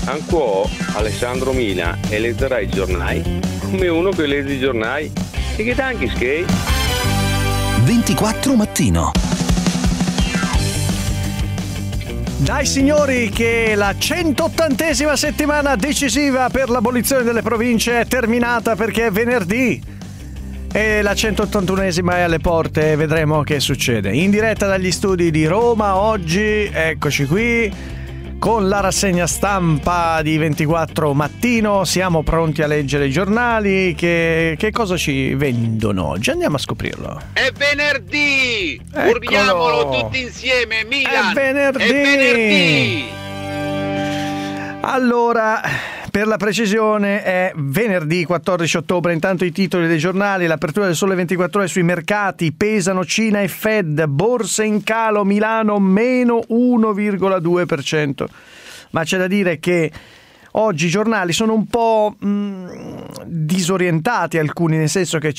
Anco Alessandro Mina e leggerà i giornali come uno che legge i giornali e che tanti skate. 24 mattino. Dai signori, che la 180esima settimana decisiva per l'abolizione delle province è terminata, perché è venerdì e la 181esima è alle porte. Vedremo che succede. In diretta dagli studi di Roma oggi, eccoci qui con la rassegna stampa di 24 mattino. Siamo pronti a leggere i giornali. Che cosa ci vendono oggi? Andiamo a scoprirlo. È venerdì! Eccolo. Urliamolo tutti insieme, Milan! È venerdì! È venerdì! Allora, per la precisione è venerdì 14 ottobre. Intanto i titoli dei giornali: l'apertura del Sole 24 Ore sui mercati, pesano Cina e Fed, borse in calo, Milano meno 1,2%. Ma c'è da dire che oggi i giornali sono un po' disorientati, alcuni, nel senso che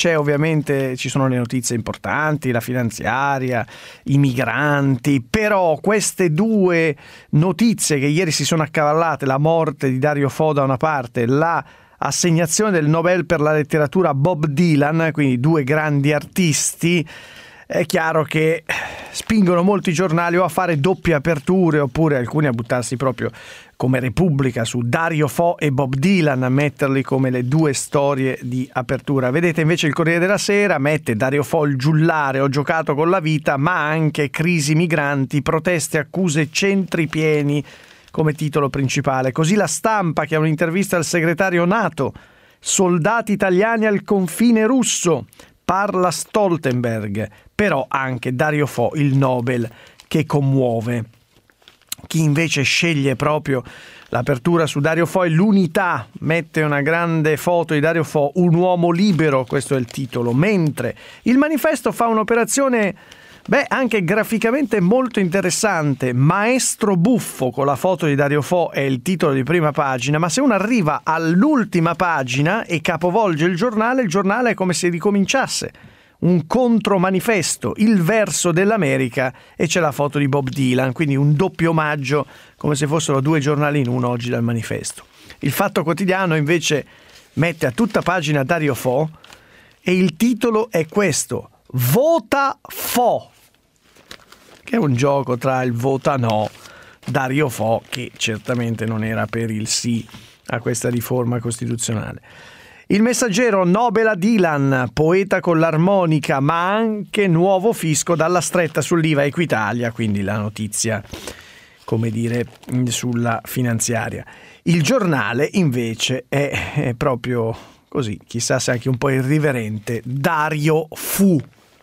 ci sono le notizie importanti, la finanziaria, i migranti, però queste due notizie che ieri si sono accavallate, la morte di Dario Fo da una parte, la assegnazione del Nobel per la letteratura a Bob Dylan, quindi due grandi artisti, è chiaro che spingono molti giornali o a fare doppie aperture, oppure alcuni a buttarsi proprio come Repubblica su Dario Fo e Bob Dylan, a metterli come le due storie di apertura. Vedete invece il Corriere della Sera mette Dario Fo il giullare, ho giocato con la vita, ma anche crisi migranti, proteste, accuse, centri pieni come titolo principale. Così La Stampa, che ha un'intervista al segretario NATO, soldati italiani al confine russo, parla Stoltenberg, però anche Dario Fo, il Nobel che commuove. Chi invece sceglie proprio l'apertura su Dario Fo è l'Unità, mette una grande foto di Dario Fo, un uomo libero, questo è il titolo, mentre il Manifesto fa un'operazione anche graficamente molto interessante. Maestro buffo, con la foto di Dario Fo, è il titolo di prima pagina, ma se uno arriva all'ultima pagina e capovolge il giornale è come se ricominciasse un contromanifesto, il verso dell'America, e c'è la foto di Bob Dylan, quindi un doppio omaggio, come se fossero due giornali in uno oggi dal Manifesto. Il Fatto Quotidiano invece mette a tutta pagina Dario Fo e il titolo è questo: Vota Fo, che è un gioco tra il vota no Dario Fo, che certamente non era per il sì a questa riforma costituzionale. Il Messaggero: Nobel a Dylan, poeta con l'armonica, ma anche nuovo fisco dalla stretta sull'IVA Equitalia, quindi la notizia, come dire, sulla finanziaria. Il Giornale invece è proprio così, chissà se anche un po' irriverente, Dario Fu,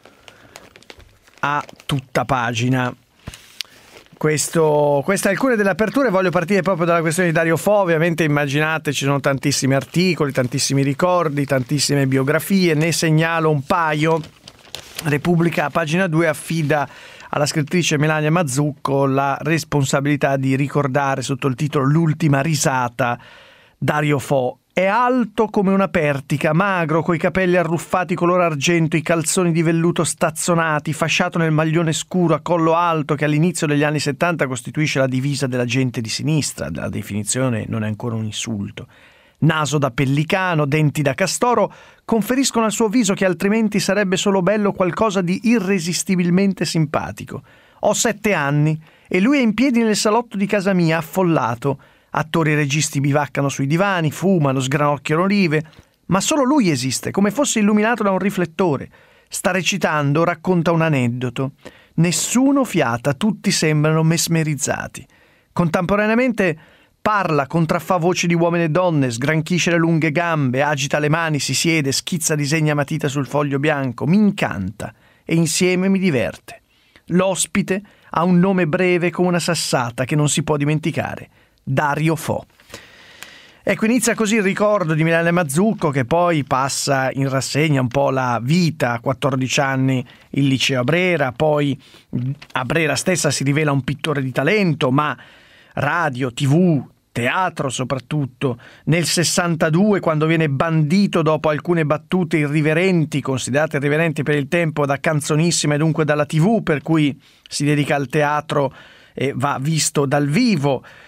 a tutta pagina. Queste alcune delle aperture. Voglio partire proprio dalla questione di Dario Fo. Ovviamente immaginate, ci sono tantissimi articoli, tantissimi ricordi, tantissime biografie, ne segnalo un paio. Repubblica, a pagina 2, affida alla scrittrice Melania Mazzucco la responsabilità di ricordare, sotto il titolo L'ultima risata, Dario Fo. È alto come una pertica, magro, coi capelli arruffati color argento, i calzoni di velluto stazzonati, fasciato nel maglione scuro a collo alto che all'inizio degli anni 70 costituisce la divisa della gente di sinistra. La definizione non è ancora un insulto. Naso da pellicano, denti da castoro, conferiscono al suo viso, che altrimenti sarebbe solo bello, qualcosa di irresistibilmente simpatico. Ho 7 anni e lui è in piedi nel salotto di casa mia, affollato. Attori e registi bivaccano sui divani, fumano, sgranocchiano olive, ma solo lui esiste, come fosse illuminato da un riflettore. Sta recitando, racconta un aneddoto. Nessuno fiata, tutti sembrano mesmerizzati. Contemporaneamente parla, contraffà voci di uomini e donne, sgranchisce le lunghe gambe, agita le mani, si siede, schizza disegni a matita sul foglio bianco. Mi incanta e insieme mi diverte. L'ospite ha un nome breve come una sassata che non si può dimenticare: Dario Fo. Ecco, inizia così il ricordo di Melania Mazzucco, che poi passa in rassegna un po' la vita. 14 anni il liceo a Brera, poi a Brera stessa si rivela un pittore di talento, ma radio, tv, teatro soprattutto. Nel 62, quando viene bandito dopo alcune battute irriverenti, considerate irriverenti per il tempo, da Canzonissima e dunque dalla tv, per cui si dedica al teatro e va visto dal vivo.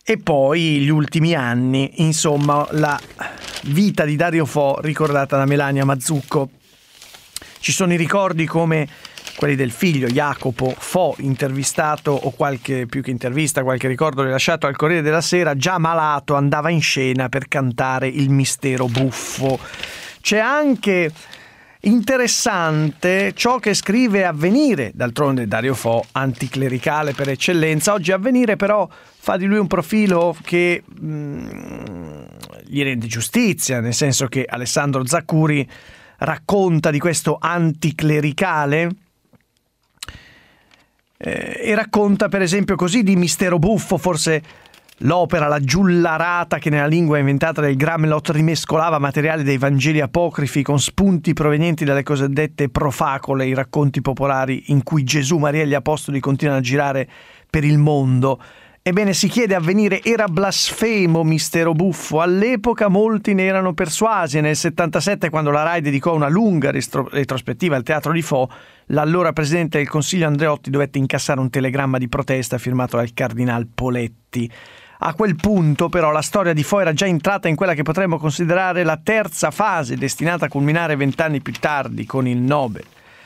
E poi gli ultimi anni, insomma, la vita di Dario Fo ricordata da Melania Mazzucco. Ci sono i ricordi come quelli del figlio Jacopo Fo, intervistato, o qualche più che intervista, qualche ricordo rilasciato al Corriere della Sera, già malato andava in scena per cantare Il mistero buffo. C'è anche interessante ciò che scrive Avvenire, d'altronde Dario Fo, anticlericale per eccellenza. Oggi Avvenire però fa di lui un profilo che gli rende giustizia, nel senso che Alessandro Zaccuri racconta di questo anticlericale e racconta per esempio così di Mistero buffo, forse l'opera, la giullarata che nella lingua inventata del Gramelot rimescolava materiali dei Vangeli apocrifi con spunti provenienti dalle cosiddette profacole, i racconti popolari in cui Gesù, Maria e gli Apostoli continuano a girare per il mondo. Ebbene, si chiede Avvenire, era blasfemo Mistero buffo? All'epoca molti ne erano persuasi e nel 77, quando la Rai dedicò una lunga retrospettiva al teatro di Fo, l'allora presidente del Consiglio Andreotti dovette incassare un telegramma di protesta firmato dal cardinal Poletti. A quel punto però la storia di Fo era già entrata in quella che potremmo considerare la terza fase, destinata a culminare 20 anni più tardi con il Nobel.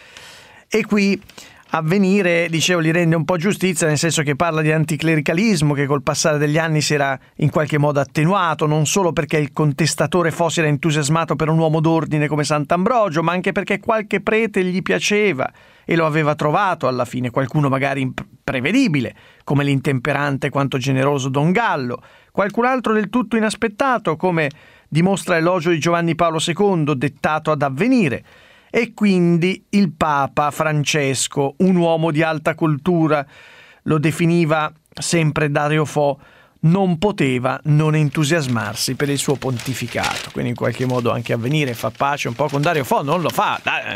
E qui Avvenire, dicevo, gli rende un po' giustizia, nel senso che parla di anticlericalismo che col passare degli anni si era in qualche modo attenuato, non solo perché il contestatore Fo si era entusiasmato per un uomo d'ordine come Sant'Ambrogio, ma anche perché qualche prete gli piaceva e lo aveva trovato alla fine, qualcuno magari imprevedibile, come l'intemperante quanto generoso Don Gallo, qualcun altro del tutto inaspettato, come dimostra l'elogio di Giovanni Paolo II dettato ad Avvenire. E quindi il Papa Francesco, un uomo di alta cultura, lo definiva sempre Dario Fo, non poteva non entusiasmarsi per il suo pontificato. Quindi in qualche modo anche Avvenire fa pace un po' con Dario Fo, non lo fa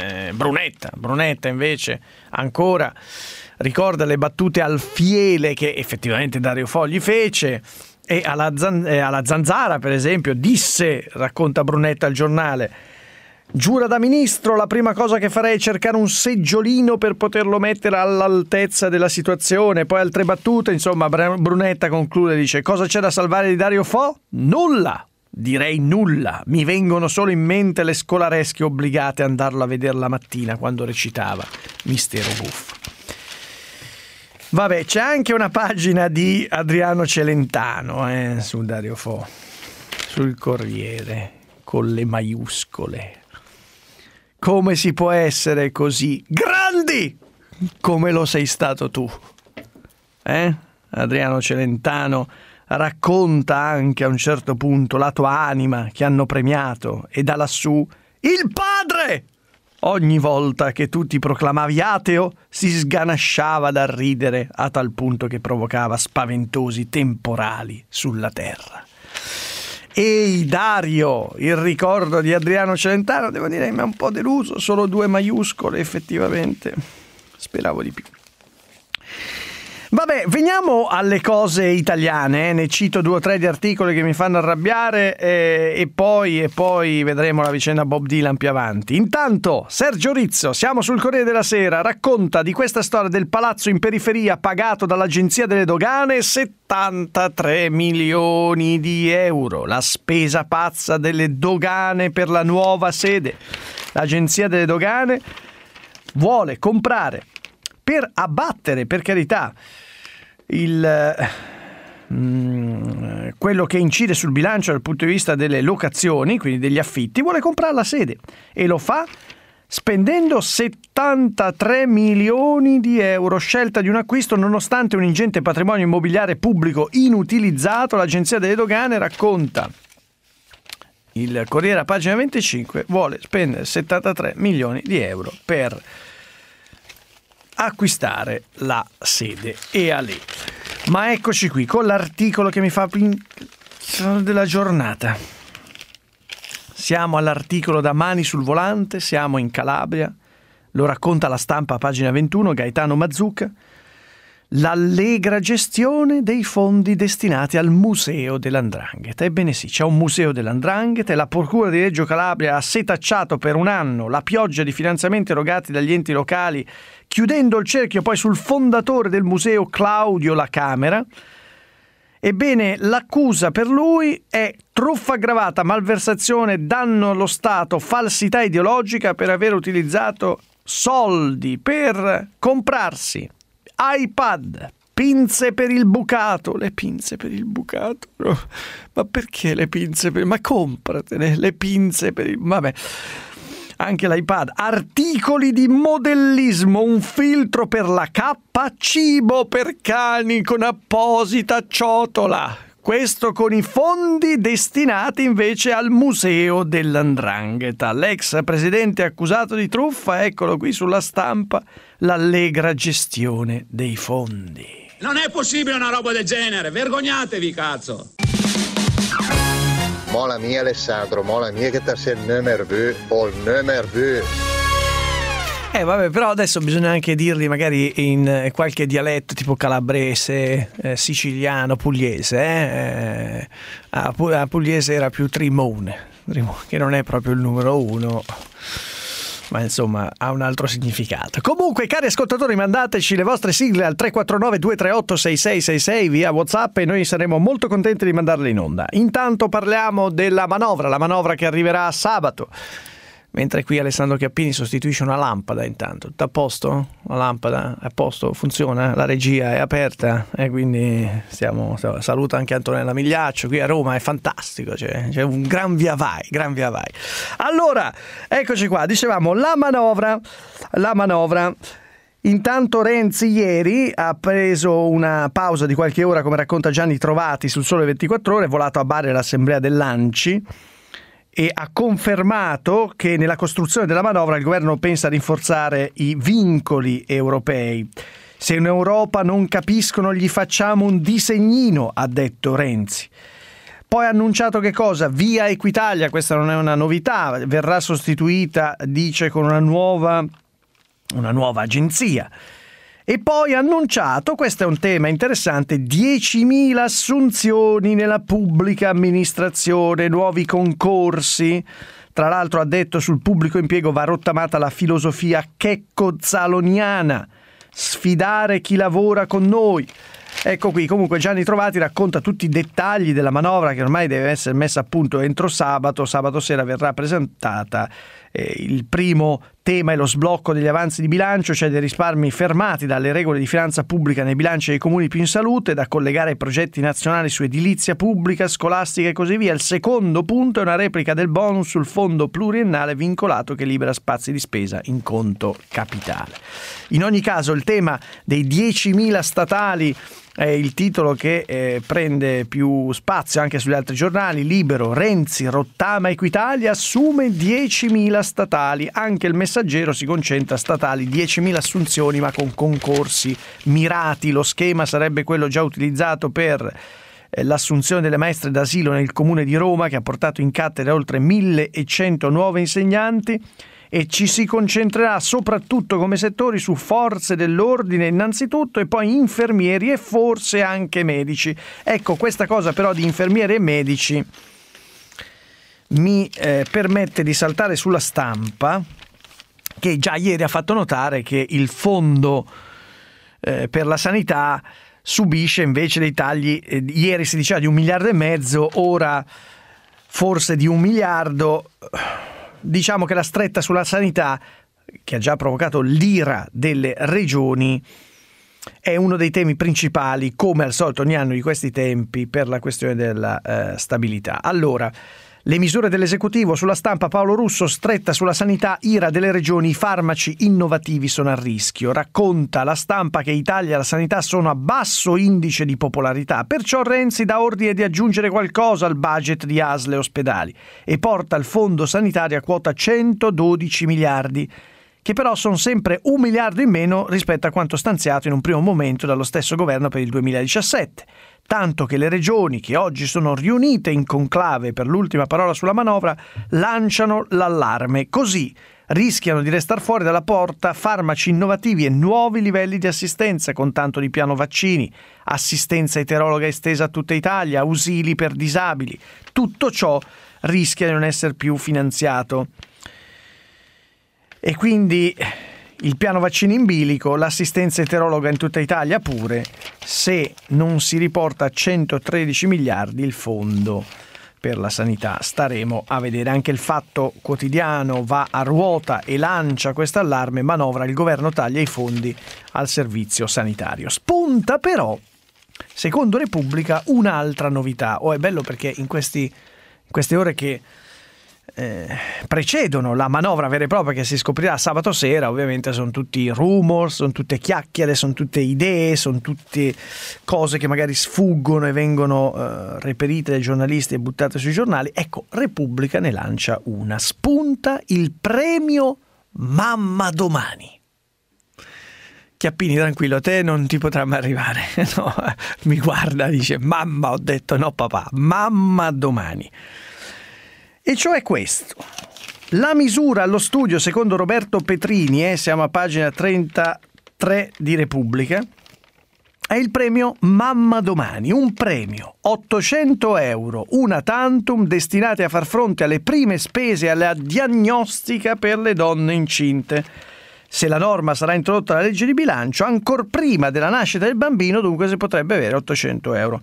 Brunetta invece ancora ricorda le battute alfiele che effettivamente Dario Fo gli fece, e alla Zanzara per esempio disse, racconta Brunetta al giornale: giura da ministro, la prima cosa che farei è cercare un seggiolino per poterlo mettere all'altezza della situazione. Poi altre battute, insomma. Brunetta conclude, dice: cosa c'è da salvare di Dario Fo? Nulla, direi nulla, mi vengono solo in mente le scolaresche obbligate ad andarlo a vedere la mattina quando recitava Mistero buffo. Vabbè, c'è anche una pagina di Adriano Celentano su Dario Fo, sul Corriere, con le maiuscole. Come si può essere così grandi come lo sei stato tu? Adriano Celentano racconta anche a un certo punto la tua anima che hanno premiato, e da lassù il padre, ogni volta che tu ti proclamavi ateo, si sganasciava dal ridere a tal punto che provocava spaventosi temporali sulla terra. Ehi Dario, il ricordo di Adriano Celentano, devo dire, mi ha un po' deluso, solo 2 maiuscole effettivamente, speravo di più. Vabbè, veniamo alle cose italiane, ne cito 2 o 3 di articoli che mi fanno arrabbiare e poi vedremo la vicenda Bob Dylan più avanti. Intanto Sergio Rizzo, siamo sul Corriere della Sera, racconta di questa storia del palazzo in periferia pagato dall'Agenzia delle Dogane 73 milioni di euro, la spesa pazza delle dogane per la nuova sede. L'Agenzia delle Dogane vuole comprare, per abbattere, per carità, quello che incide sul bilancio dal punto di vista delle locazioni, quindi degli affitti, vuole comprare la sede e lo fa spendendo 73 milioni di euro, scelta di un acquisto nonostante un ingente patrimonio immobiliare pubblico inutilizzato. L'Agenzia delle Dogane, racconta il Corriere a pagina 25, vuole spendere 73 milioni di euro per acquistare la sede. E a lì. Ma eccoci qui con l'articolo che mi fa della giornata. Siamo all'articolo da mani sul volante, siamo in Calabria, lo racconta La Stampa a pagina 21, Gaetano Mazzucca, l'allegra gestione dei fondi destinati al museo dell''Ndrangheta. Ebbene sì, c'è un museo dell''Ndrangheta e la Procura di Reggio Calabria ha setacciato per un anno la pioggia di finanziamenti erogati dagli enti locali, chiudendo il cerchio poi sul fondatore del museo Claudio La Camera. Ebbene, l'accusa per lui è truffa aggravata, malversazione, danno allo Stato, falsità ideologica per aver utilizzato soldi per comprarsi iPad, pinze per il bucato. Le pinze per il bucato? No. Ma perché le pinze per... Ma compratele, le pinze per il... Vabbè. Anche l'iPad. Articoli di modellismo, un filtro per la cappa, cibo per cani con apposita ciotola. Questo con i fondi destinati invece al museo dell''ndrangheta. L'ex presidente accusato di truffa, eccolo qui sulla stampa, l'allegra gestione dei fondi. Non è possibile una roba del genere, vergognatevi, cazzo! Mola mia Alessandro, mola mia che ti sei nerveux o nerveux. Vabbè, però adesso bisogna anche dirli magari in qualche dialetto tipo calabrese, siciliano, pugliese. A pugliese era più Trimone, che non è proprio il numero uno, ma insomma ha un altro significato. Comunque, cari ascoltatori, mandateci le vostre sigle al 349 238 6666 via WhatsApp e noi saremo molto contenti di mandarle in onda. Intanto parliamo della manovra, la manovra che arriverà sabato. Mentre qui Alessandro Chiappini sostituisce una lampada intanto. Tutto a posto? La lampada è a posto? Funziona? La regia è aperta? E quindi saluta anche Antonella Migliaccio. Qui a Roma è fantastico, c'è un gran via vai. Allora, eccoci qua. Dicevamo la manovra. Intanto Renzi ieri ha preso una pausa di qualche ora, come racconta Gianni Trovati sul Sole 24 Ore, è volato a Bari all'assemblea dell'ANCI e ha confermato che nella costruzione della manovra il governo pensa a rinforzare i vincoli europei. Se in Europa non capiscono gli facciamo un disegnino, ha detto Renzi. Poi ha annunciato che cosa? Via Equitalia, questa non è una novità, verrà sostituita, dice, con una nuova agenzia. E poi ha annunciato, questo è un tema interessante, 10.000 assunzioni nella pubblica amministrazione, nuovi concorsi. Tra l'altro ha detto sul pubblico impiego va rottamata la filosofia checco-zaloniana, sfidare chi lavora con noi. Ecco qui, comunque Gianni Trovati racconta tutti i dettagli della manovra che ormai deve essere messa a punto entro sabato sera verrà presentata. Il primo tema è lo sblocco degli avanzi di bilancio, cioè dei risparmi fermati dalle regole di finanza pubblica nei bilanci dei comuni più in salute, da collegare ai progetti nazionali su edilizia pubblica, scolastica e così via. Il secondo punto è una replica del bonus sul fondo pluriennale vincolato che libera spazi di spesa in conto capitale. In ogni caso il tema dei 10.000 statali è il titolo che prende più spazio anche sugli altri giornali. Libero, Renzi rottama Equitalia, assume 10.000 statali. Anche il Messaggero si concentra statali, 10.000 assunzioni ma con concorsi mirati. Lo schema sarebbe quello già utilizzato per l'assunzione delle maestre d'asilo nel comune di Roma, che ha portato in cattedra oltre 1.100 nuovi insegnanti. E ci si concentrerà soprattutto come settori su forze dell'ordine innanzitutto e poi infermieri e forse anche medici. Ecco, questa cosa però di infermieri e medici mi permette di saltare sulla Stampa, che già ieri ha fatto notare che il fondo per la sanità subisce invece dei tagli. Ieri si diceva di 1,5 miliardi, ora forse di 1 miliardo. Diciamo che la stretta sulla sanità, che ha già provocato l'ira delle regioni, è uno dei temi principali, come al solito ogni anno di questi tempi, per la questione della stabilità. Allora, le misure dell'esecutivo sulla Stampa, Paolo Russo, stretta sulla sanità, ira delle regioni, i farmaci innovativi sono a rischio. Racconta la Stampa che Italia e la sanità sono a basso indice di popolarità, perciò Renzi dà ordine di aggiungere qualcosa al budget di ASL e ospedali e porta il fondo sanitario a quota 112 miliardi, che però sono sempre 1 miliardo in meno rispetto a quanto stanziato in un primo momento dallo stesso governo per il 2017. Tanto che le regioni, che oggi sono riunite in conclave per l'ultima parola sulla manovra, lanciano l'allarme. Così rischiano di restar fuori dalla porta farmaci innovativi e nuovi livelli di assistenza, con tanto di piano vaccini, assistenza eterologa estesa a tutta Italia, ausili per disabili. Tutto ciò rischia di non essere più finanziato. E quindi il piano vaccini in bilico, l'assistenza eterologa in tutta Italia pure, se non si riporta a 113 miliardi il fondo per la sanità. Staremo a vedere. Anche il Fatto Quotidiano va a ruota e lancia questo allarme: manovra, il governo taglia i fondi al servizio sanitario. Spunta però, secondo Repubblica, un'altra novità. È bello perché in queste ore che precedono la manovra vera e propria, che si scoprirà sabato sera, ovviamente sono tutti rumor, sono tutte chiacchiere, sono tutte idee, sono tutte cose che magari sfuggono e vengono reperite dai giornalisti e buttate sui giornali. Ecco, Repubblica ne lancia una. Spunta il premio Mamma Domani. Chiappini, tranquillo, a te non ti potrà mai arrivare. No, mi guarda, dice: mamma, ho detto no papà, Mamma Domani. E cioè questo: la misura allo studio, secondo Roberto Petrini, siamo a pagina 33 di Repubblica, è il premio Mamma Domani, un premio 800 euro una tantum destinati a far fronte alle prime spese e alla diagnostica per le donne incinte. Se la norma sarà introdotta alla legge di bilancio, ancor prima della nascita del bambino, dunque si potrebbe avere 800 euro.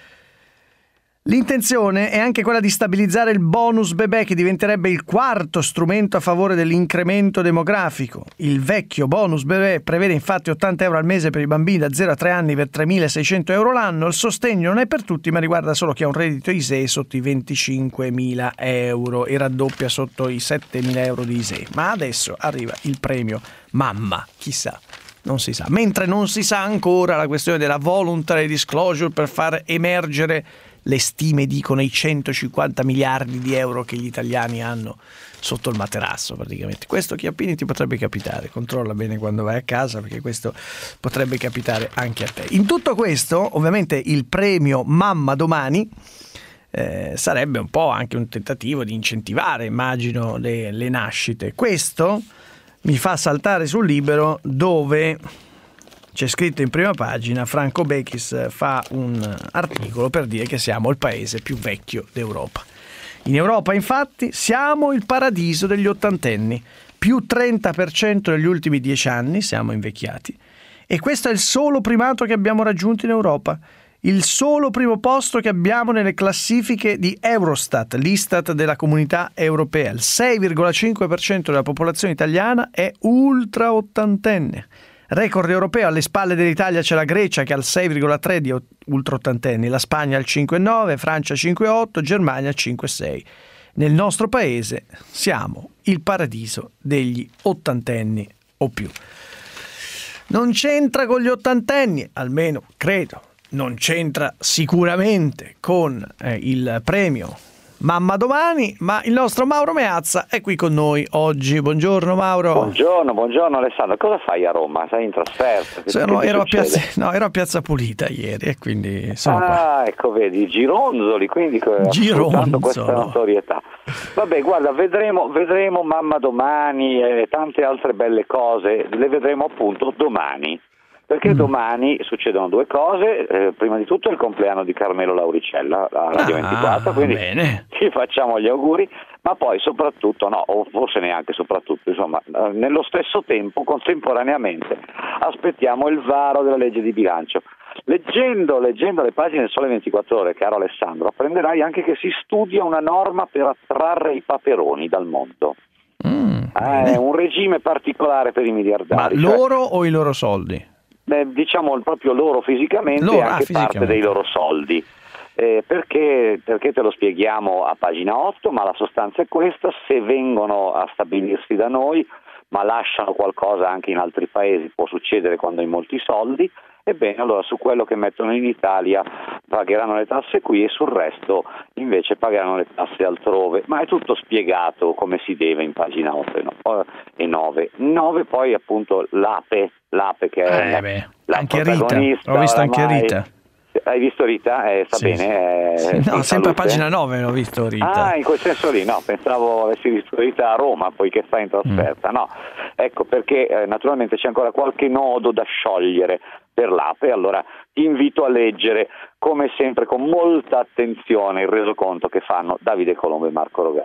L'intenzione è anche quella di stabilizzare il bonus bebè, che diventerebbe il quarto strumento a favore dell'incremento demografico. Il vecchio bonus bebè prevede infatti 80 euro al mese per i bambini da 0 a 3 anni per 3.600 euro l'anno. Il sostegno non è per tutti, ma riguarda solo chi ha un reddito ISEE sotto i 25.000 euro e raddoppia sotto i 7.000 euro di ISEE. Ma adesso arriva il premio Mamma, chissà. Non si sa. Mentre non si sa ancora la questione della voluntary disclosure per far emergere le stime, dicono i 150 miliardi di euro che gli italiani hanno sotto il materasso praticamente. Questo, Chiappini, ti potrebbe capitare. Controlla bene quando vai a casa, perché questo potrebbe capitare anche a te. In tutto questo, ovviamente, il premio Mamma Domani sarebbe un po' anche un tentativo di incentivare, immagino, le nascite. Questo mi fa saltare sul Libero, dove c'è scritto in prima pagina: Franco Bechis fa un articolo per dire che siamo il paese più vecchio d'Europa. In Europa, infatti, siamo il paradiso degli ottantenni, più 30% negli ultimi 10 anni, siamo invecchiati. E questo è il solo primato che abbiamo raggiunto in Europa, il solo primo posto che abbiamo nelle classifiche di Eurostat, l'Istat della Comunità Europea. Il 6,5% della popolazione italiana è ultra ottantenne. Record europeo: alle spalle dell'Italia c'è la Grecia, che ha il 6,3 di ultra ottantenni, la Spagna al 5,9, Francia 5,8, Germania 5,6. Nel nostro paese siamo il paradiso degli ottantenni o più. Non c'entra con gli ottantenni, almeno credo. Non c'entra sicuramente con il premio Mamma Domani, ma il nostro Mauro Meazza è qui con noi oggi. Buongiorno Mauro. Buongiorno Alessandro. Cosa fai a Roma? Sei in trasferta? Ero a Piazza Pulita ieri e quindi sono qua. Ecco, vedi, gironzoli, quindi sfruttando questa notorietà. Vabbè, guarda, vedremo Mamma Domani e tante altre belle cose, le vedremo appunto domani. Perché domani succedono due cose. Prima di tutto è il compleanno di Carmelo Lauricella, la Radio 24, quindi bene. Ci facciamo gli auguri, ma poi soprattutto, no, o forse neanche soprattutto, insomma, nello stesso tempo, contemporaneamente, aspettiamo il varo della legge di bilancio. Leggendo le pagine del Sole 24 Ore, caro Alessandro, apprenderai anche che si studia una norma per attrarre i paperoni dal mondo. È un regime particolare per i miliardari. Ma loro o i loro soldi? Diciamo proprio loro fisicamente e anche parte dei loro soldi. Perché te lo spieghiamo a pagina 8, ma la sostanza è questa: se vengono a stabilirsi da noi ma lasciano qualcosa anche in altri paesi, può succedere quando hai molti soldi, ebbene allora su quello che mettono in Italia pagheranno le tasse qui e sul resto invece pagheranno le tasse altrove. Ma è tutto spiegato come si deve in pagina 8 e 9. 9 poi appunto l'APE che è la anche protagonista. Rita, ho visto anche Rita. Hai visto Rita? Sta sì, bene? Sì. No, sempre a pagina 9 l'ho visto Rita. In quel senso lì, no, pensavo avessi visto Rita a Roma, poiché sta in trasferta. No, ecco perché naturalmente c'è ancora qualche nodo da sciogliere per l'APE, allora ti invito a leggere come sempre con molta attenzione il resoconto che fanno Davide Colombo e Marco Rogari.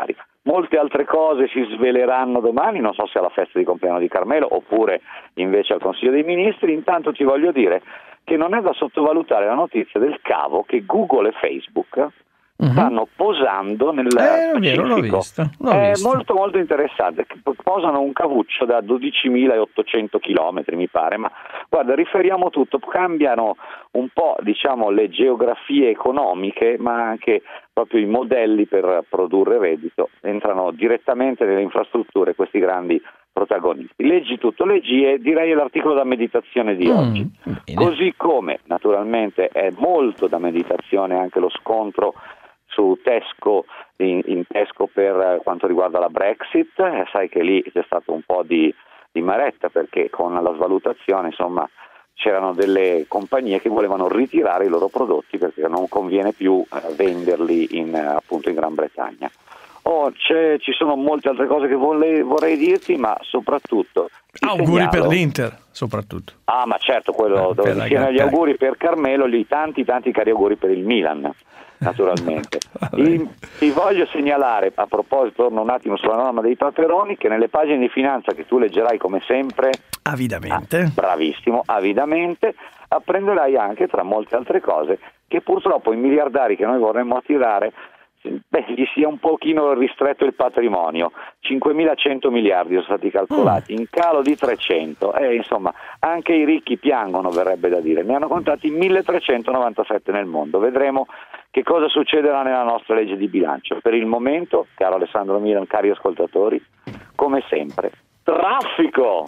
Molte altre cose si sveleranno domani, non so se alla festa di compleanno di Carmelo oppure invece al Consiglio dei Ministri. Intanto ti voglio dire che non è da sottovalutare la notizia del cavo che Google e Facebook stanno posando nel Pacifico. L'ho visto. È molto molto interessante, posano un cavuccio da 12.800 chilometri mi pare, ma guarda, riferiamo tutto, cambiano un po' diciamo le geografie economiche, ma anche proprio i modelli per produrre reddito, entrano direttamente nelle infrastrutture questi grandi protagonisti. Leggi tutto, leggi, e direi l'articolo da meditazione di oggi. Bene. Così come naturalmente è molto da meditazione anche lo scontro su Tesco, in Tesco per quanto riguarda la Brexit, sai che lì c'è stato un po' di maretta perché con la svalutazione insomma c'erano delle compagnie che volevano ritirare i loro prodotti perché non conviene più venderli appunto in Gran Bretagna. Ci sono molte altre cose che vorrei dirti, ma soprattutto auguri per l'Inter, soprattutto. Ah, ma certo, quello dove insieme agli auguri per Carmelo, gli tanti cari auguri per il Milan, naturalmente. Ti voglio segnalare, a proposito, torno un attimo sulla norma dei paperoni, che nelle pagine di finanza che tu leggerai come sempre avidamente, bravissimo, avidamente, apprenderai anche, tra molte altre cose, che purtroppo i miliardari che noi vorremmo attirare gli sia un pochino ristretto il patrimonio. 5.100 miliardi sono stati calcolati, in calo di 300, insomma anche i ricchi piangono, verrebbe da dire. Ne hanno contati 1.397 nel mondo. Vedremo che cosa succederà nella nostra legge di bilancio. Per il momento, caro Alessandro Milan, cari ascoltatori, come sempre, traffico!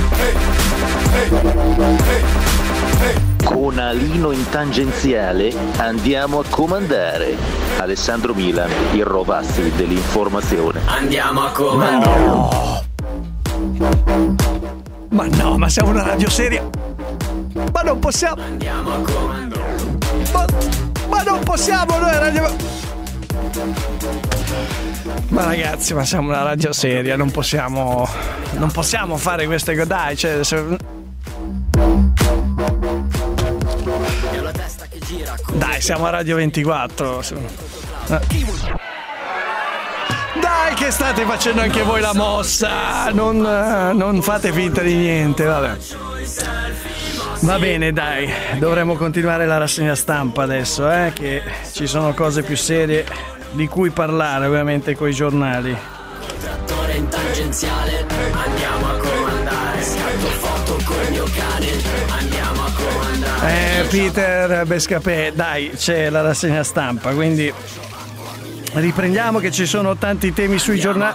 Con Alino in tangenziale andiamo a comandare. Alessandro Milan, il rovassi dell'informazione. Andiamo a comandare. Ma siamo una radio seria. Ma non possiamo. Andiamo a comandare. Ma non possiamo noi radio. Ma ragazzi, ma siamo una radio seria, non possiamo fare queste cose, dai, cioè dai, siamo a Radio 24. Dai, che state facendo anche voi la mossa. Non fate finta di niente, vabbè. Va bene, dai, dovremmo continuare la rassegna stampa adesso, che ci sono cose più serie di cui parlare, ovviamente, coi giornali. Trattore in tangenziale, andiamo a comandare. Scatto foto col mio cane, andiamo a comandare. Peter Bescapè, dai, c'è la rassegna stampa, quindi riprendiamo che ci sono tanti temi sui giornali.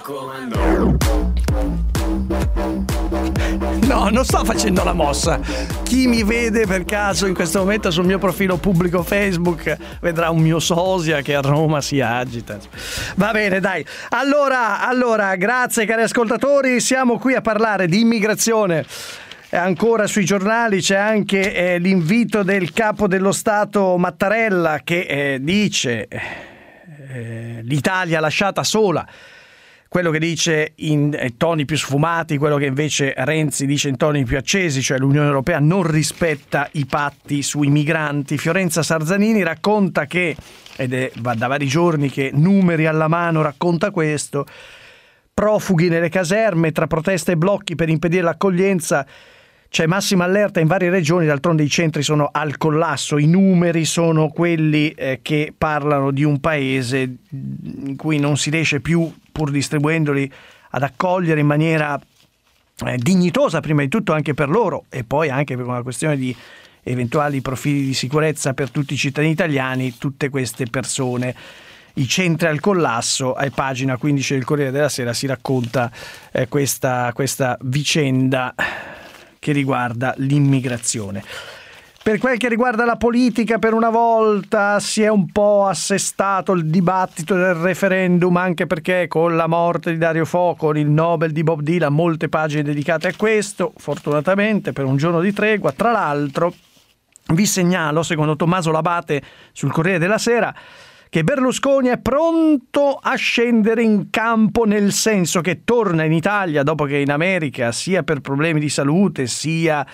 No, non sto facendo la mossa. Chi mi vede per caso in questo momento sul mio profilo pubblico Facebook vedrà un mio sosia che a Roma si agita. Va bene, dai. Allora, grazie cari ascoltatori, siamo qui a parlare di immigrazione. Ancora sui giornali c'è anche l'invito del capo dello Stato Mattarella che dice l'Italia lasciata sola. Quello che dice in toni più sfumati, quello che invece Renzi dice in toni più accesi, cioè l'Unione Europea non rispetta i patti sui migranti. Fiorenza Sarzanini racconta che, va da vari giorni che numeri alla mano racconta questo, profughi nelle caserme, tra proteste e blocchi per impedire l'accoglienza, c'è massima allerta in varie regioni, d'altronde i centri sono al collasso, i numeri sono quelli che parlano di un paese in cui non si riesce più, pur distribuendoli, ad accogliere in maniera dignitosa, prima di tutto anche per loro e poi anche per una questione di eventuali profili di sicurezza per tutti i cittadini italiani, tutte queste persone. I centri al collasso, a pagina 15 del Corriere della Sera si racconta questa vicenda che riguarda l'immigrazione. Per quel che riguarda la politica, per una volta si è un po' assestato il dibattito del referendum, anche perché con la morte di Dario Fo, con il Nobel di Bob Dylan, molte pagine dedicate a questo, fortunatamente per un giorno di tregua. Tra l'altro vi segnalo, secondo Tommaso Labate sul Corriere della Sera, che Berlusconi è pronto a scendere in campo, nel senso che torna in Italia dopo che in America, sia per problemi di salute sia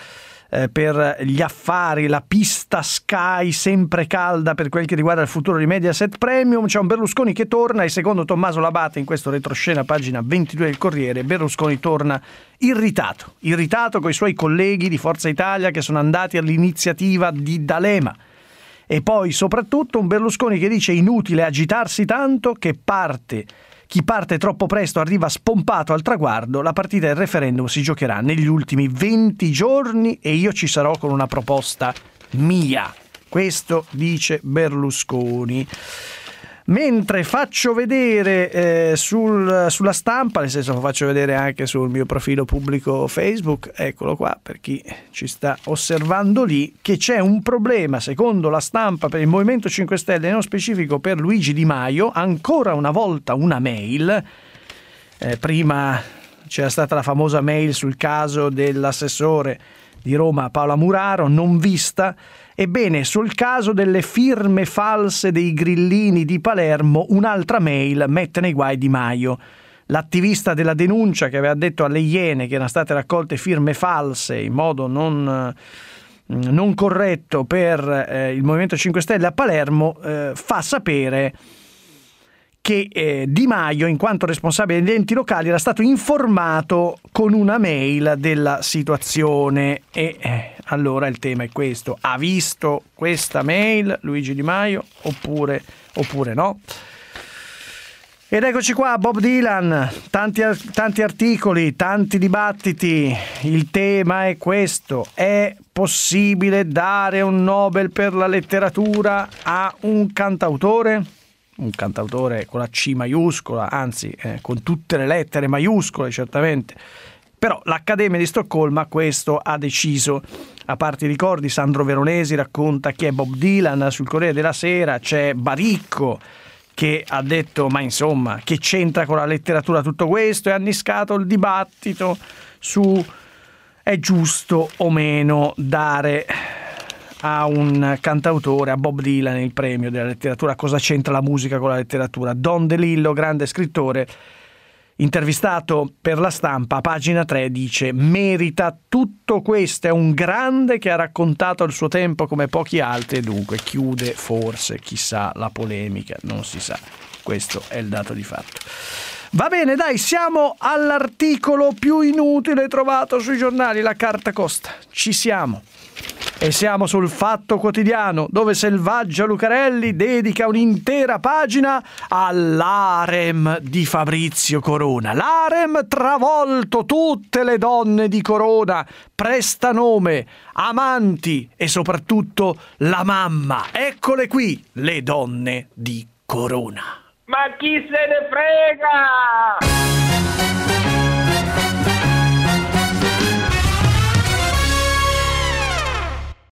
per gli affari, la pista Sky sempre calda per quel che riguarda il futuro di Mediaset Premium. C'è un Berlusconi che torna e secondo Tommaso Labate in questo retroscena pagina 22 del Corriere, Berlusconi torna irritato coi suoi colleghi di Forza Italia che sono andati all'iniziativa di D'Alema. E poi soprattutto un Berlusconi che dice inutile agitarsi tanto, che chi parte troppo presto arriva spompato al traguardo, la partita del referendum si giocherà negli ultimi 20 giorni e io ci sarò con una proposta mia. Questo dice Berlusconi. Mentre faccio vedere sulla Stampa, nel senso lo faccio vedere anche sul mio profilo pubblico Facebook, eccolo qua per chi ci sta osservando lì, che c'è un problema secondo la Stampa per il Movimento 5 Stelle, nello specifico per Luigi Di Maio, ancora una volta una mail, prima c'era stata la famosa mail sul caso dell'assessore di Roma Paola Muraro, non vista. Ebbene, sul caso delle firme false dei grillini di Palermo, un'altra mail mette nei guai Di Maio. L'attivista della denuncia che aveva detto alle Iene che erano state raccolte firme false in modo non corretto per il Movimento 5 Stelle a Palermo fa sapere che Di Maio, in quanto responsabile degli enti locali, era stato informato con una mail della situazione e allora il tema è questo: ha visto questa mail Luigi Di Maio oppure no? Ed eccoci qua, Bob Dylan, tanti articoli, tanti dibattiti, il tema è questo: è possibile dare un Nobel per la letteratura a un cantautore con la C maiuscola, anzi con tutte le lettere maiuscole certamente, però l'Accademia di Stoccolma questo ha deciso. A parte i ricordi, Sandro Veronesi racconta chi è Bob Dylan, sul Corriere della Sera c'è Baricco che ha detto ma insomma che c'entra con la letteratura tutto questo, e ha anniscato il dibattito su è giusto o meno dare a un cantautore, a Bob Dylan, il premio della letteratura. Cosa c'entra la musica con la letteratura? Don DeLillo, grande scrittore, intervistato per la Stampa, a pagina 3 dice: merita tutto questo, è un grande che ha raccontato il suo tempo come pochi altri, e dunque chiude forse, chissà, la polemica, non si sa, questo è il dato di fatto. Va bene, dai, siamo all'articolo più inutile trovato sui giornali, la carta costa, ci siamo. E siamo sul Fatto Quotidiano, dove Selvaggia Lucarelli dedica un'intera pagina all'harem di Fabrizio Corona. L'harem travolto, tutte le donne di Corona, prestanome, amanti e soprattutto la mamma. Eccole qui, le donne di Corona. Ma chi se ne frega?